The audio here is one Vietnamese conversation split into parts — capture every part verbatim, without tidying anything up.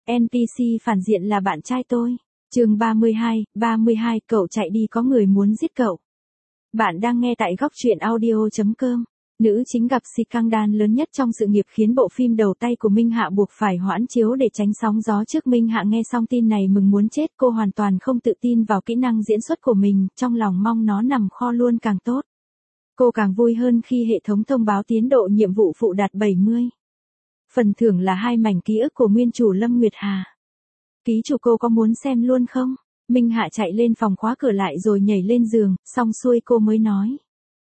en pê xê phản diện là bạn trai tôi. Chương ba mươi hai, ba mươi hai, cậu chạy đi có người muốn giết cậu. Bạn đang nghe tại góc truyện audio chấm com. Nữ chính gặp scandal lớn nhất trong sự nghiệp khiến bộ phim đầu tay của Minh Hạ buộc phải hoãn chiếu để tránh sóng gió trước. Minh Hạ nghe xong tin này mừng muốn chết, cô hoàn toàn không tự tin vào kỹ năng diễn xuất của mình, trong lòng mong nó nằm kho luôn càng tốt. Cô càng vui hơn khi hệ thống thông báo tiến độ nhiệm vụ phụ đạt bảy mươi. Phần thưởng là hai mảnh ký ức của nguyên chủ Lâm Nguyệt Hà. Ký chủ cô có muốn xem luôn không? Minh Hạ chạy lên phòng khóa cửa lại rồi nhảy lên giường, xong xuôi cô mới nói.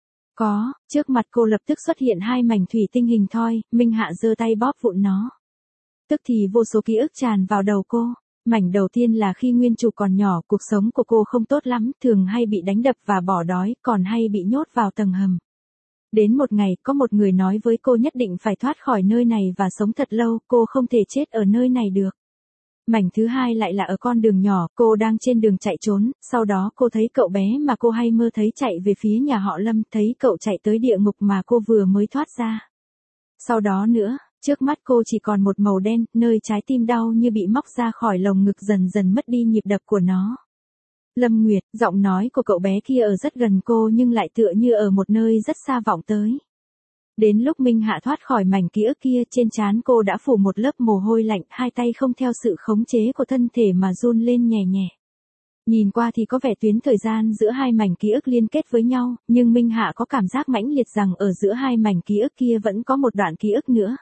Có, trước mặt cô lập tức xuất hiện hai mảnh thủy tinh hình thoi, Minh Hạ giơ tay bóp vụn nó. Tức thì vô số ký ức tràn vào đầu cô. Mảnh đầu tiên là khi nguyên chủ còn nhỏ, cuộc sống của cô không tốt lắm, thường hay bị đánh đập và bỏ đói, còn hay bị nhốt vào tầng hầm. Đến một ngày, có một người nói với cô nhất định phải thoát khỏi nơi này và sống thật lâu, cô không thể chết ở nơi này được. Mảnh thứ hai lại là ở con đường nhỏ, cô đang trên đường chạy trốn, sau đó cô thấy cậu bé mà cô hay mơ thấy chạy về phía nhà họ Lâm, thấy cậu chạy tới địa ngục mà cô vừa mới thoát ra. Sau đó nữa, trước mắt cô chỉ còn một màu đen, nơi trái tim đau như bị móc ra khỏi lồng ngực dần dần mất đi nhịp đập của nó. Lâm Nguyệt, giọng nói của cậu bé kia ở rất gần cô nhưng lại tựa như ở một nơi rất xa vọng tới. Đến lúc Minh Hạ thoát khỏi mảnh ký ức kia, trên trán cô đã phủ một lớp mồ hôi lạnh, hai tay không theo sự khống chế của thân thể mà run lên nhẹ nhẹ. Nhìn qua thì có vẻ tuyến thời gian giữa hai mảnh ký ức liên kết với nhau, nhưng Minh Hạ có cảm giác mãnh liệt rằng ở giữa hai mảnh ký ức kia vẫn có một đoạn ký ức nữa.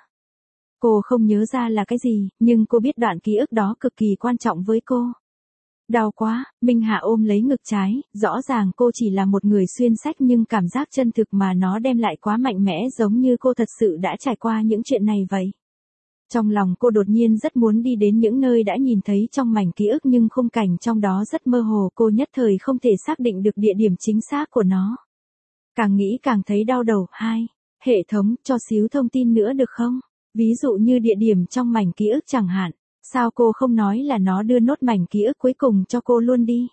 Cô không nhớ ra là cái gì, nhưng cô biết đoạn ký ức đó cực kỳ quan trọng với cô. Đau quá, Minh Hạ ôm lấy ngực trái, rõ ràng cô chỉ là một người xuyên sách nhưng cảm giác chân thực mà nó đem lại quá mạnh mẽ, giống như cô thật sự đã trải qua những chuyện này vậy. Trong lòng cô đột nhiên rất muốn đi đến những nơi đã nhìn thấy trong mảnh ký ức nhưng khung cảnh trong đó rất mơ hồ, cô nhất thời không thể xác định được địa điểm chính xác của nó. Càng nghĩ càng thấy đau đầu. Hai, hệ thống, cho xíu thông tin nữa được không? Ví dụ như địa điểm trong mảnh ký ức chẳng hạn. Sao cô không nói là nó đưa nốt mảnh ký ức cuối cùng cho cô luôn đi?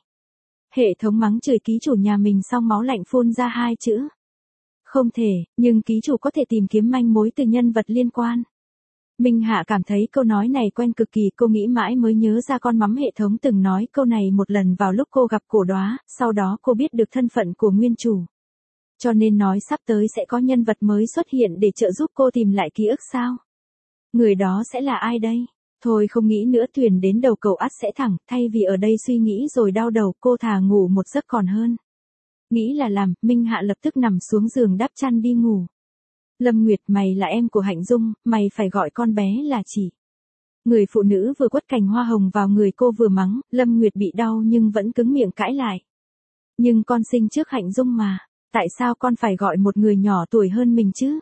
Hệ thống mắng chửi ký chủ nhà mình xong máu lạnh phun ra hai chữ. Không thể, nhưng ký chủ có thể tìm kiếm manh mối từ nhân vật liên quan. Minh Hạ cảm thấy câu nói này quen cực kỳ, cô nghĩ mãi mới nhớ ra con mắm hệ thống từng nói câu này một lần vào lúc cô gặp Cổ Đóa, sau đó cô biết được thân phận của nguyên chủ. Cho nên nói sắp tới sẽ có nhân vật mới xuất hiện để trợ giúp cô tìm lại ký ức sao? Người đó sẽ là ai đây? Thôi không nghĩ nữa, thuyền đến đầu cầu ắt sẽ thẳng, thay vì ở đây suy nghĩ rồi đau đầu, cô thà ngủ một giấc còn hơn. Nghĩ là làm, Minh Hạ lập tức nằm xuống giường đắp chăn đi ngủ. Lâm Nguyệt, mày là em của Hạnh Dung, mày phải gọi con bé là chị. Người phụ nữ vừa quất cành hoa hồng vào người cô vừa mắng, Lâm Nguyệt bị đau nhưng vẫn cứng miệng cãi lại. Nhưng con sinh trước Hạnh Dung mà, tại sao con phải gọi một người nhỏ tuổi hơn mình chứ?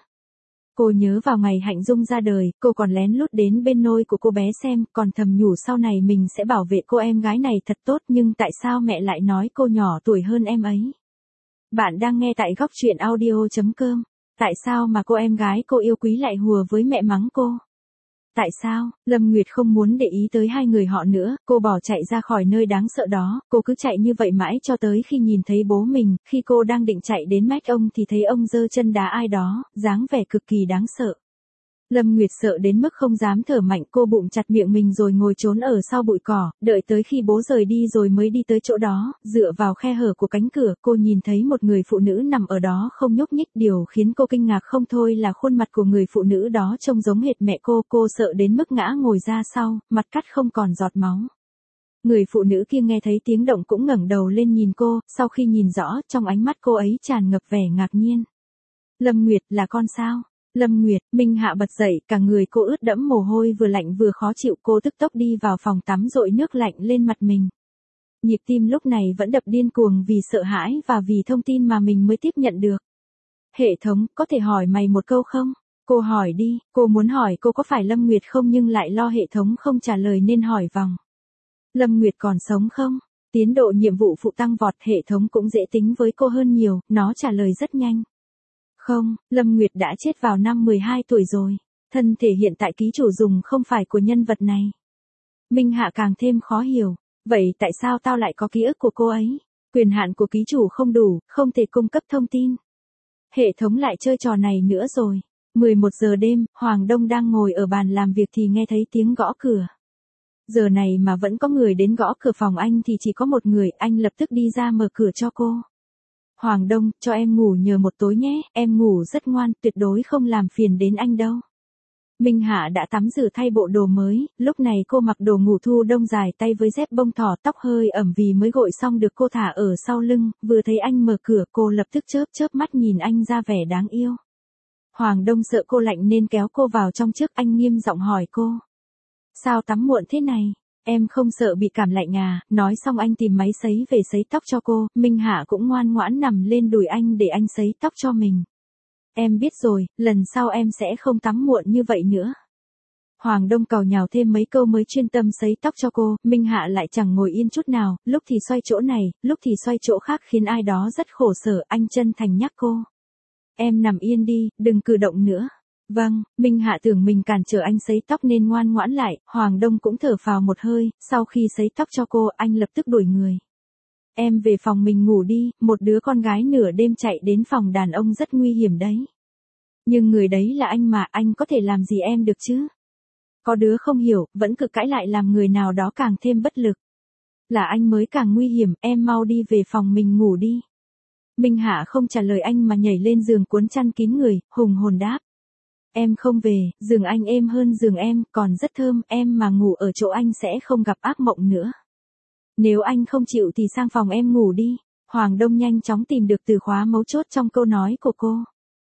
Cô nhớ vào ngày Hạnh Dung ra đời, cô còn lén lút đến bên nôi của cô bé xem, còn thầm nhủ sau này mình sẽ bảo vệ cô em gái này thật tốt, nhưng tại sao mẹ lại nói cô nhỏ tuổi hơn em ấy? Bạn đang nghe tại góc truyện audio chấm com. Tại sao mà cô em gái cô yêu quý lại hùa với mẹ mắng cô? Tại sao? Lâm Nguyệt không muốn để ý tới hai người họ nữa, cô bỏ chạy ra khỏi nơi đáng sợ đó, cô cứ chạy như vậy mãi cho tới khi nhìn thấy bố mình, khi cô đang định chạy đến mách ông thì thấy ông giơ chân đá ai đó, dáng vẻ cực kỳ đáng sợ. Lâm Nguyệt sợ đến mức không dám thở mạnh, cô bụng chặt miệng mình rồi ngồi trốn ở sau bụi cỏ, đợi tới khi bố rời đi rồi mới đi tới chỗ đó, dựa vào khe hở của cánh cửa, cô nhìn thấy một người phụ nữ nằm ở đó không nhúc nhích, điều khiến cô kinh ngạc không thôi là khuôn mặt của người phụ nữ đó trông giống hệt mẹ cô, cô sợ đến mức ngã ngồi ra sau, mặt cắt không còn giọt máu. Người phụ nữ kia nghe thấy tiếng động cũng ngẩng đầu lên nhìn cô, sau khi nhìn rõ, trong ánh mắt cô ấy tràn ngập vẻ ngạc nhiên. Lâm Nguyệt, là con sao? Lâm Nguyệt, Minh Hạ bật dậy, cả người cô ướt đẫm mồ hôi, vừa lạnh vừa khó chịu, cô tức tốc đi vào phòng tắm dội nước lạnh lên mặt mình. Nhịp tim lúc này vẫn đập điên cuồng vì sợ hãi và vì thông tin mà mình mới tiếp nhận được. Hệ thống, có thể hỏi mày một câu không? Cô hỏi đi, cô muốn hỏi cô có phải Lâm Nguyệt không nhưng lại lo hệ thống không trả lời nên hỏi vòng. Lâm Nguyệt còn sống không? Tiến độ nhiệm vụ phụ tăng vọt, hệ thống cũng dễ tính với cô hơn nhiều, nó trả lời rất nhanh. Không, Lâm Nguyệt đã chết vào năm mười hai tuổi rồi. Thân thể hiện tại ký chủ dùng không phải của nhân vật này. Minh Hạ càng thêm khó hiểu. Vậy tại sao tao lại có ký ức của cô ấy? Quyền hạn của ký chủ không đủ, không thể cung cấp thông tin. Hệ thống lại chơi trò này nữa rồi. mười một giờ đêm, Hoàng Đông đang ngồi ở bàn làm việc thì nghe thấy tiếng gõ cửa. Giờ này mà vẫn có người đến gõ cửa phòng anh thì chỉ có một người, anh lập tức đi ra mở cửa cho cô. Hoàng Đông, cho em ngủ nhờ một tối nhé, em ngủ rất ngoan, tuyệt đối không làm phiền đến anh đâu. Minh Hạ đã tắm rửa thay bộ đồ mới, lúc này cô mặc đồ ngủ thu đông dài tay với dép bông thỏ, tóc hơi ẩm vì mới gội xong được cô thả ở sau lưng, vừa thấy anh mở cửa cô lập tức chớp chớp mắt nhìn anh ra vẻ đáng yêu. Hoàng Đông sợ cô lạnh nên kéo cô vào trong trước, anh nghiêm giọng hỏi cô. Sao tắm muộn thế này? Em không sợ bị cảm lạnh à? Nói xong anh tìm máy sấy về sấy tóc cho cô, Minh Hạ cũng ngoan ngoãn nằm lên đùi anh để anh sấy tóc cho mình. Em biết rồi, lần sau em sẽ không tắm muộn như vậy nữa. Hoàng Đông càu nhào thêm mấy câu mới chuyên tâm sấy tóc cho cô, Minh Hạ lại chẳng ngồi yên chút nào, lúc thì xoay chỗ này, lúc thì xoay chỗ khác khiến ai đó rất khổ sở, anh chân thành nhắc cô. Em nằm yên đi, đừng cử động nữa. Vâng, Minh Hạ tưởng mình cản trở anh sấy tóc nên ngoan ngoãn lại, Hoàng Đông cũng thở phào một hơi, sau khi sấy tóc cho cô, anh lập tức đuổi người. Em về phòng mình ngủ đi, một đứa con gái nửa đêm chạy đến phòng đàn ông rất nguy hiểm đấy. Nhưng người đấy là anh mà, anh có thể làm gì em được chứ? Có đứa không hiểu, vẫn cứ cãi lại làm người nào đó càng thêm bất lực. Là anh mới càng nguy hiểm, em mau đi về phòng mình ngủ đi. Minh Hạ không trả lời anh mà nhảy lên giường cuốn chăn kín người, hùng hồn đáp. Em không về, giường anh êm hơn giường em, còn rất thơm, em mà ngủ ở chỗ anh sẽ không gặp ác mộng nữa. Nếu anh không chịu thì sang phòng em ngủ đi. Hoàng Đông nhanh chóng tìm được từ khóa mấu chốt trong câu nói của cô.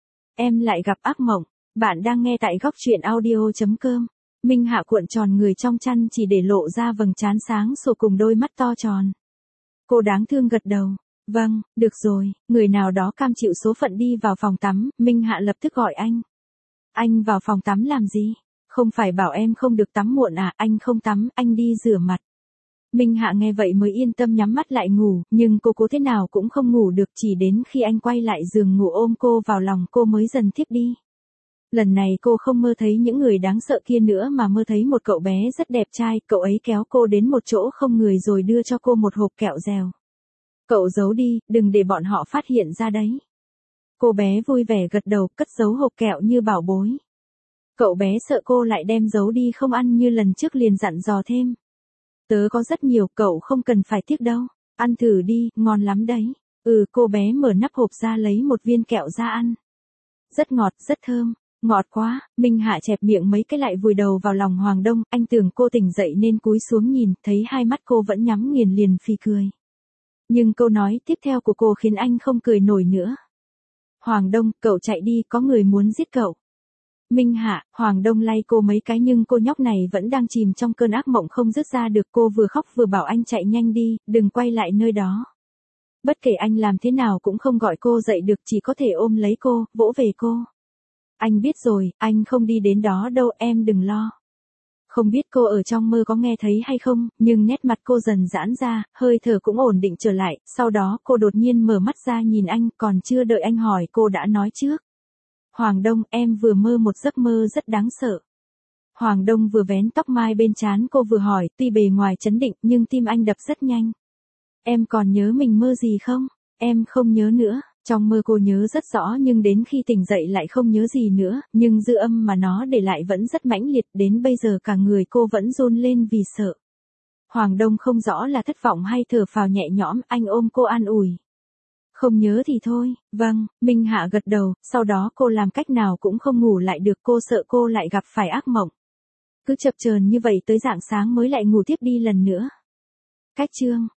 Em lại gặp ác mộng. Bạn đang nghe tại góc truyện audio chấm com. Minh Hạ cuộn tròn người trong chăn chỉ để lộ ra vầng trán sáng sủa cùng đôi mắt to tròn. Cô đáng thương gật đầu. Vâng, được rồi, người nào đó cam chịu số phận đi vào phòng tắm, Minh Hạ lập tức gọi anh. Anh vào phòng tắm làm gì? Không phải bảo em không được tắm muộn à, anh không tắm, anh đi rửa mặt. Minh Hạ nghe vậy mới yên tâm nhắm mắt lại ngủ, nhưng cô cố thế nào cũng không ngủ được, chỉ đến khi anh quay lại giường ngủ ôm cô vào lòng cô mới dần thiếp đi. Lần này cô không mơ thấy những người đáng sợ kia nữa mà mơ thấy một cậu bé rất đẹp trai, cậu ấy kéo cô đến một chỗ không người rồi đưa cho cô một hộp kẹo dẻo. Cậu giấu đi, đừng để bọn họ phát hiện ra đấy. Cô bé vui vẻ gật đầu, cất giấu hộp kẹo như bảo bối. Cậu bé sợ cô lại đem giấu đi không ăn như lần trước liền dặn dò thêm. Tớ có rất nhiều, cậu không cần phải tiếc đâu. Ăn thử đi, ngon lắm đấy. Ừ, cô bé mở nắp hộp ra lấy một viên kẹo ra ăn. Rất ngọt, rất thơm. Ngọt quá, Minh Hạ chẹp miệng mấy cái lại vùi đầu vào lòng Hoàng Đông, anh tưởng cô tỉnh dậy nên cúi xuống nhìn, thấy hai mắt cô vẫn nhắm nghiền liền phì cười. Nhưng câu nói tiếp theo của cô khiến anh không cười nổi nữa. Hoàng Đông, cậu chạy đi, có người muốn giết cậu. Minh Hạ, Hoàng Đông lay cô mấy cái nhưng cô nhóc này vẫn đang chìm trong cơn ác mộng không dứt ra được, cô vừa khóc vừa bảo anh chạy nhanh đi, đừng quay lại nơi đó. Bất kể anh làm thế nào cũng không gọi cô dậy được, chỉ có thể ôm lấy cô, vỗ về cô. Anh biết rồi, anh không đi đến đó đâu, em đừng lo. Không biết cô ở trong mơ có nghe thấy hay không, nhưng nét mặt cô dần giãn ra, hơi thở cũng ổn định trở lại, sau đó cô đột nhiên mở mắt ra nhìn anh, còn chưa đợi anh hỏi cô đã nói trước. Hoàng Đông, em vừa mơ một giấc mơ rất đáng sợ. Hoàng Đông vừa vén tóc mai bên trán cô vừa hỏi, tuy bề ngoài trấn định nhưng tim anh đập rất nhanh. Em còn nhớ mình mơ gì không? Em không nhớ nữa. Trong mơ cô nhớ rất rõ nhưng đến khi tỉnh dậy lại không nhớ gì nữa, nhưng dư âm mà nó để lại vẫn rất mãnh liệt, đến bây giờ cả người cô vẫn run lên vì sợ. Hoàng Đông không rõ là thất vọng hay thở phào nhẹ nhõm, anh ôm cô an ủi. Không nhớ thì thôi, vâng, Minh Hạ gật đầu, sau đó cô làm cách nào cũng không ngủ lại được, cô sợ cô lại gặp phải ác mộng. Cứ chập chờn như vậy tới rạng sáng mới lại ngủ tiếp đi lần nữa. Cách chương